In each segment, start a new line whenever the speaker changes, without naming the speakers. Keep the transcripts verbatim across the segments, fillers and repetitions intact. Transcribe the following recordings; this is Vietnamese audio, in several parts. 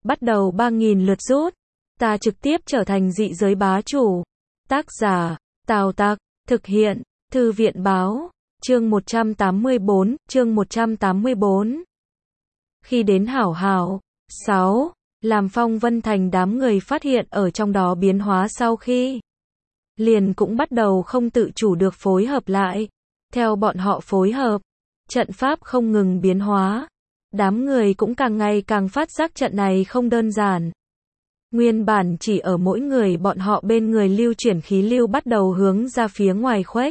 bắt đầu ba nghìn lượt rút. Ta trực tiếp trở thành dị giới bá chủ. Tác giả, Tào Tặc, thực hiện, Thư viện báo, chương một trăm tám mươi bốn, chương một trăm tám mươi bốn. Khi đến Hảo Hảo, sáu, làm Phong Vân Thành đám người phát hiện ở trong đó biến hóa sau khi, liền cũng bắt đầu không tự chủ được phối hợp lại. Theo bọn họ phối hợp, trận pháp không ngừng biến hóa. Đám người cũng càng ngày càng phát giác trận này không đơn giản. Nguyên bản chỉ ở mỗi người bọn họ bên người lưu chuyển khí lưu bắt đầu hướng ra phía ngoài khuếch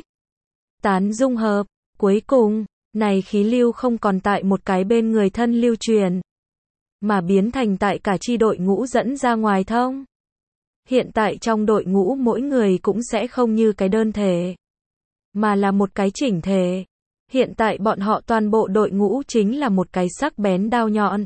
tán dung hợp. Cuối cùng, này khí lưu không còn tại một cái bên người thân lưu truyền, mà biến thành tại cả chi đội ngũ dẫn ra ngoài thông. Hiện tại trong đội ngũ mỗi người cũng sẽ không như cái đơn thể, mà là một cái chỉnh thể. Hiện tại bọn họ toàn bộ đội ngũ chính là một cái sắc bén đao nhọn,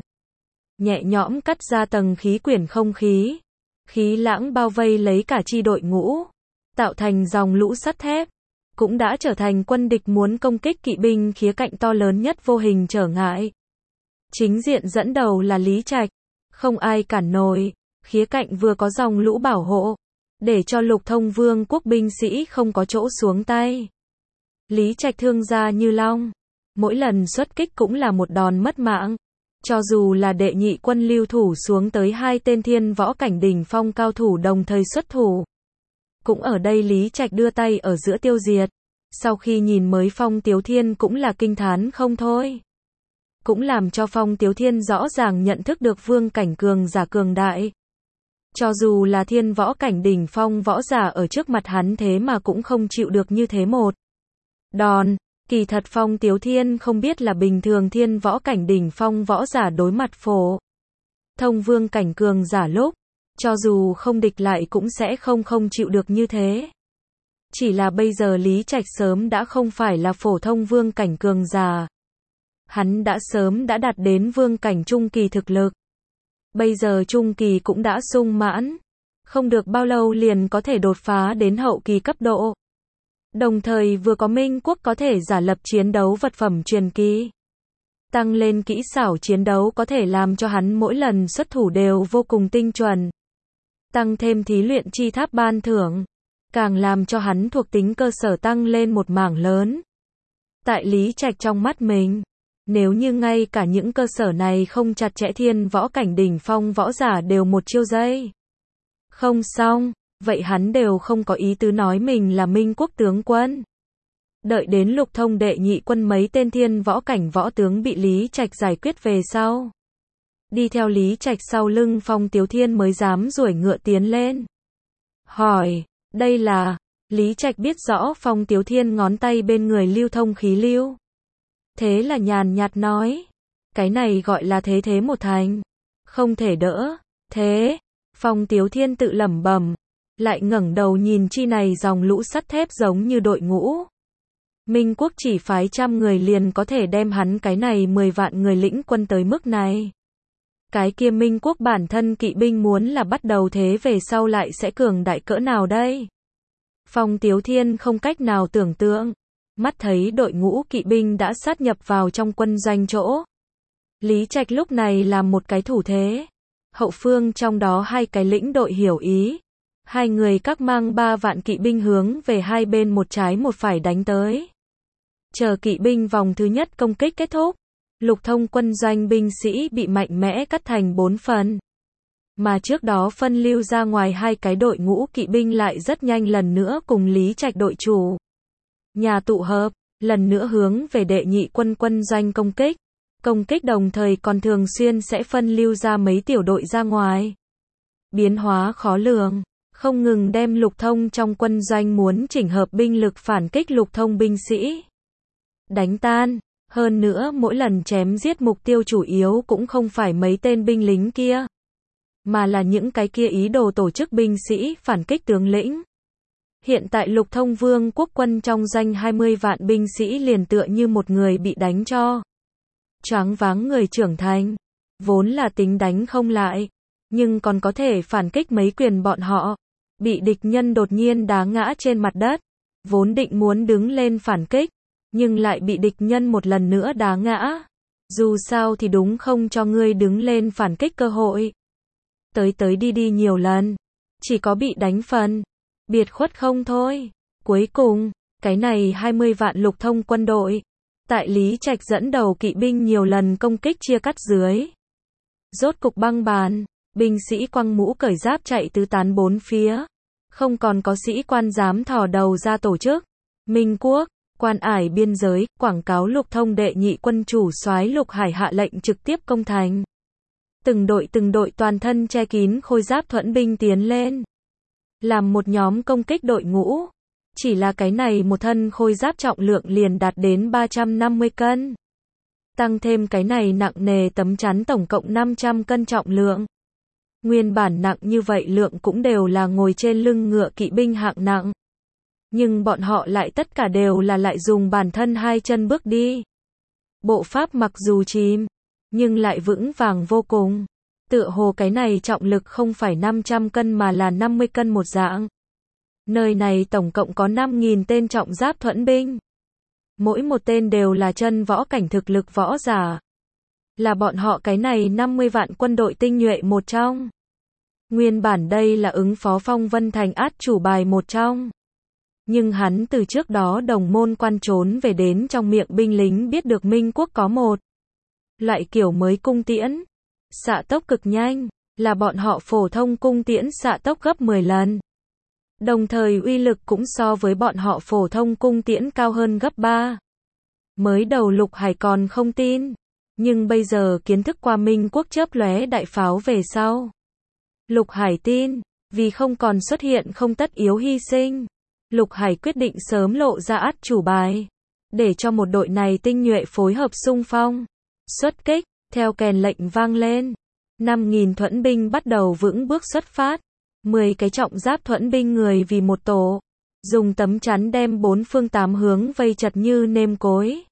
nhẹ nhõm cắt ra tầng khí quyển không khí. Khí lãng bao vây lấy cả chi đội ngũ, tạo thành dòng lũ sắt thép, cũng đã trở thành quân địch muốn công kích kỵ binh khía cạnh to lớn nhất vô hình trở ngại. Chính diện dẫn đầu là Lý Trạch, không ai cản nổi, khía cạnh vừa có dòng lũ bảo hộ, để cho Lục Thông Vương quốc binh sĩ không có chỗ xuống tay. Lý Trạch thương gia như long, mỗi lần xuất kích cũng là một đòn mất mạng. Cho dù là đệ nhị quân lưu thủ xuống tới hai tên thiên võ cảnh đỉnh phong cao thủ đồng thời xuất thủ, cũng ở đây Lý Trạch đưa tay ở giữa tiêu diệt. Sau khi nhìn mới Phong Tiếu Thiên cũng là kinh thán không thôi. Cũng làm cho Phong Tiếu Thiên rõ ràng nhận thức được vương cảnh cường giả cường đại. Cho dù là thiên võ cảnh đỉnh phong võ giả ở trước mặt hắn thế mà cũng không chịu được như thế một đòn. Kỳ thật Phong Tiếu Thiên không biết là bình thường thiên võ cảnh đỉnh phong võ giả đối mặt phổ thông vương cảnh cường giả lúc, cho dù không địch lại cũng sẽ không không chịu được như thế. Chỉ là bây giờ Lý Trạch sớm đã không phải là phổ thông vương cảnh cường giả. Hắn đã sớm đã đạt đến vương cảnh trung kỳ thực lực. Bây giờ trung kỳ cũng đã sung mãn. Không được bao lâu liền có thể đột phá đến hậu kỳ cấp độ. Đồng thời vừa có Minh Quốc có thể giả lập chiến đấu vật phẩm truyền kỳ. Tăng lên kỹ xảo chiến đấu có thể làm cho hắn mỗi lần xuất thủ đều vô cùng tinh chuẩn. Tăng thêm thí luyện chi tháp ban thưởng, càng làm cho hắn thuộc tính cơ sở tăng lên một mảng lớn. Tại Lý Trạch trong mắt mình, nếu như ngay cả những cơ sở này không chặt chẽ thiên võ cảnh đỉnh phong võ giả đều một chiêu dây không xong, vậy hắn đều không có ý tứ nói mình là Minh Quốc tướng quân. Đợi đến Lục Thông đệ nhị quân mấy tên thiên võ cảnh võ tướng bị Lý Trạch giải quyết về sau, đi theo Lý Trạch sau lưng Phong Tiếu Thiên mới dám duỗi ngựa tiến lên. Hỏi, đây là, Lý Trạch biết rõ Phong Tiếu Thiên ngón tay bên người lưu thông khí lưu. Thế là nhàn nhạt nói, cái này gọi là thế thế một thành, không thể đỡ. Thế, Phong Tiếu Thiên tự lẩm bẩm, lại ngẩng đầu nhìn chi này dòng lũ sắt thép giống như đội ngũ. Minh Quốc chỉ phái trăm người liền có thể đem hắn cái này mười vạn người lĩnh quân tới mức này. Cái kia Minh Quốc bản thân kỵ binh muốn là bắt đầu thế về sau lại sẽ cường đại cỡ nào đây? Phong Tiếu Thiên không cách nào tưởng tượng. Mắt thấy đội ngũ kỵ binh đã sát nhập vào trong quân doanh chỗ. Lý Trạch lúc này làm một cái thủ thế. Hậu phương trong đó hai cái lĩnh đội hiểu ý. Hai người các mang ba vạn kỵ binh hướng về hai bên một trái một phải đánh tới. Chờ kỵ binh vòng thứ nhất công kích kết thúc, Lục Thông quân doanh binh sĩ bị mạnh mẽ cắt thành bốn phần. Mà trước đó phân lưu ra ngoài hai cái đội ngũ kỵ binh lại rất nhanh lần nữa cùng Lý Trạch đội chủ nhà tụ hợp, lần nữa hướng về đệ nhị quân quân doanh công kích. Công kích đồng thời còn thường xuyên sẽ phân lưu ra mấy tiểu đội ra ngoài. Biến hóa khó lường, không ngừng đem Lục Thông trong quân doanh muốn chỉnh hợp binh lực phản kích Lục Thông binh sĩ đánh tan. Hơn nữa mỗi lần chém giết mục tiêu chủ yếu cũng không phải mấy tên binh lính kia, mà là những cái kia ý đồ tổ chức binh sĩ phản kích tướng lĩnh. Hiện tại Lục Thông Vương quốc quân trong doanh hai mươi vạn binh sĩ liền tựa như một người bị đánh cho choáng váng người trưởng thành, vốn là tính đánh không lại, nhưng còn có thể phản kích mấy quyền bọn họ, bị địch nhân đột nhiên đá ngã trên mặt đất, vốn định muốn đứng lên phản kích, nhưng lại bị địch nhân một lần nữa đá ngã. Dù sao thì đúng không cho ngươi đứng lên phản kích cơ hội. tới tới đi đi nhiều lần, chỉ có bị đánh phần, biệt khuất không thôi. Cuối cùng, cái này hai mươi vạn lục thông quân đội, tại Lý Trạch dẫn đầu kỵ binh nhiều lần công kích chia cắt dưới. Rốt cục băng bàn, binh sĩ quăng mũ cởi giáp chạy tứ tán bốn phía. Không còn có sĩ quan dám thò đầu ra tổ chức. Minh Quốc, Quan Ải biên giới, quảng cáo lục thông đệ nhị quân chủ soái Lục Hải hạ lệnh trực tiếp công thành. Từng đội từng đội toàn thân che kín khôi giáp thuẫn binh tiến lên. Làm một nhóm công kích đội ngũ. Chỉ là cái này một thân khôi giáp trọng lượng liền đạt đến ba trăm năm mươi cân. Tăng thêm cái này nặng nề tấm chắn tổng cộng năm trăm cân trọng lượng. Nguyên bản nặng như vậy lượng cũng đều là ngồi trên lưng ngựa kỵ binh hạng nặng. Nhưng bọn họ lại tất cả đều là lại dùng bản thân hai chân bước đi. Bộ pháp mặc dù chìm, nhưng lại vững vàng vô cùng. Tựa hồ cái này trọng lực không phải năm trăm cân mà là năm mươi cân một dạng. Nơi này tổng cộng có năm nghìn tên trọng giáp thuẫn binh. Mỗi một tên đều là chân võ cảnh thực lực võ giả. Là bọn họ cái này năm mươi vạn quân đội tinh nhuệ một trong. Nguyên bản đây là ứng phó Phong Vân Thành át chủ bài một trong. Nhưng hắn từ trước đó đồng môn quan trốn về đến trong miệng binh lính biết được Minh Quốc có một loại kiểu mới cung tiễn. Xạ tốc cực nhanh, là bọn họ phổ thông cung tiễn xạ tốc gấp mười lần. Đồng thời uy lực cũng so với bọn họ phổ thông cung tiễn cao hơn gấp ba. Mới đầu Lục Hải còn không tin, nhưng bây giờ kiến thức qua Minh Quốc chớp lóe đại pháo về sau. Lục Hải tin, vì không còn xuất hiện không tất yếu hy sinh. Lục Hải quyết định sớm lộ ra át chủ bài, để cho một đội này tinh nhuệ phối hợp xung phong. Xuất kích, theo kèn lệnh vang lên. năm nghìn thuẫn binh bắt đầu vững bước xuất phát. mười cái trọng giáp thuẫn binh người vì một tổ. Dùng tấm chắn đem bốn phương tám hướng vây chặt như nêm cối.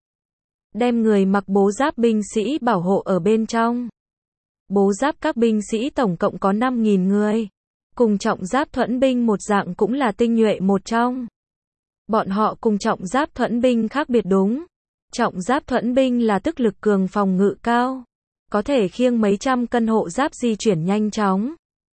Đem người mặc bố giáp binh sĩ bảo hộ ở bên trong. Bố giáp các binh sĩ tổng cộng có năm nghìn người. Cùng trọng giáp thuẫn binh một dạng cũng là tinh nhuệ một trong. Bọn họ cùng trọng giáp thuẫn binh khác biệt đúng. Trọng giáp thuẫn binh là tức lực cường phòng ngự cao. Có thể khiêng mấy trăm cân hộ giáp di chuyển nhanh chóng.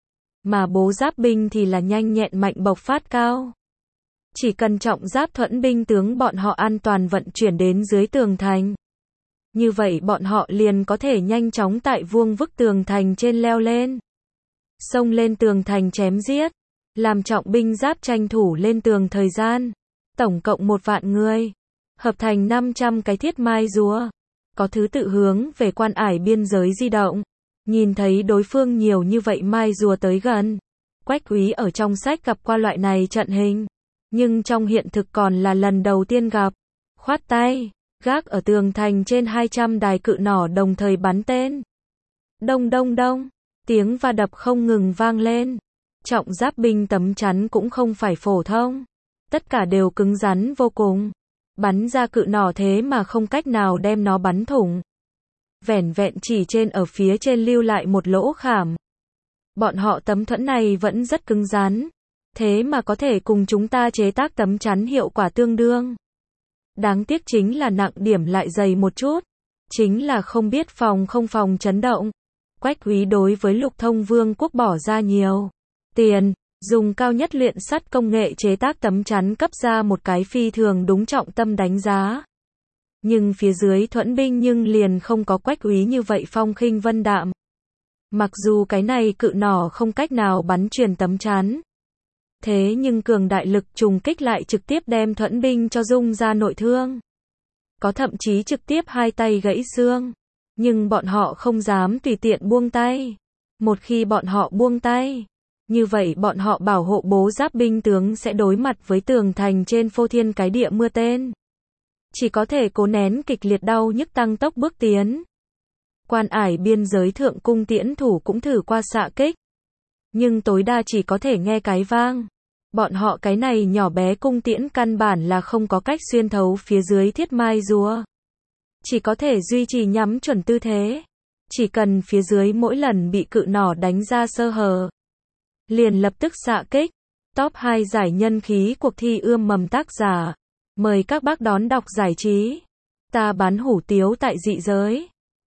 Mà bố giáp binh thì là nhanh nhẹn mạnh bộc phát cao. Chỉ cần trọng giáp thuẫn binh tướng bọn họ an toàn vận chuyển đến dưới tường thành. Như vậy bọn họ liền có thể nhanh chóng tại vuông vức tường thành trên leo lên. Xông lên tường thành chém giết. Làm trọng binh giáp tranh thủ lên tường thời gian. Tổng cộng một vạn người. Hợp thành năm trăm cái thiết mai rùa. Có thứ tự hướng về Quan Ải biên giới di động. Nhìn thấy đối phương nhiều như vậy mai rùa tới gần. Quách Úy ở trong sách gặp qua loại này trận hình. Nhưng trong hiện thực còn là lần đầu tiên gặp. Khoát tay, gác ở tường thành trên hai trăm đài cự nỏ đồng thời bắn tên. Đông đông đông, tiếng va đập không ngừng vang lên. Trọng giáp binh tấm chắn cũng không phải phổ thông. Tất cả đều cứng rắn vô cùng. Bắn ra cự nỏ thế mà không cách nào đem nó bắn thủng. Vẻn vẹn chỉ trên ở phía trên lưu lại một lỗ khảm. Bọn họ tấm thuẫn này vẫn rất cứng rắn. Thế mà có thể cùng chúng ta chế tác tấm chắn hiệu quả tương đương. Đáng tiếc chính là nặng điểm lại dày một chút. Chính là không biết phòng không phòng chấn động. Quách Úy đối với Lục Thông Vương quốc bỏ ra nhiều tiền, dùng cao nhất luyện sắt công nghệ chế tác tấm chắn cấp ra một cái phi thường đúng trọng tâm đánh giá. Nhưng phía dưới thuẫn binh nhưng liền không có Quách Úy như vậy phong khinh vân đạm. Mặc dù cái này cự nỏ không cách nào bắn truyền tấm chắn. Thế nhưng cường đại lực trùng kích lại trực tiếp đem thuẫn binh cho rung ra nội thương. Có thậm chí trực tiếp hai tay gãy xương. Nhưng bọn họ không dám tùy tiện buông tay. Một khi bọn họ buông tay, như vậy bọn họ bảo hộ bố giáp binh tướng sẽ đối mặt với tường thành trên phô thiên cái địa mưa tên. Chỉ có thể cố nén kịch liệt đau nhức tăng tốc bước tiến. Quan Ải biên giới thượng cung tiễn thủ cũng thử qua xạ kích. Nhưng tối đa chỉ có thể nghe cái vang. Bọn họ cái này nhỏ bé cung tiễn căn bản là không có cách xuyên thấu phía dưới thiết mai rùa. Chỉ có thể duy trì nhắm chuẩn tư thế. Chỉ cần phía dưới mỗi lần bị cự nỏ đánh ra sơ hở. Liền lập tức xạ kích. Top hai giải nhân khí cuộc thi ươm mầm tác giả. Mời các bác đón đọc giải trí. Ta bán hủ tiếu tại dị giới.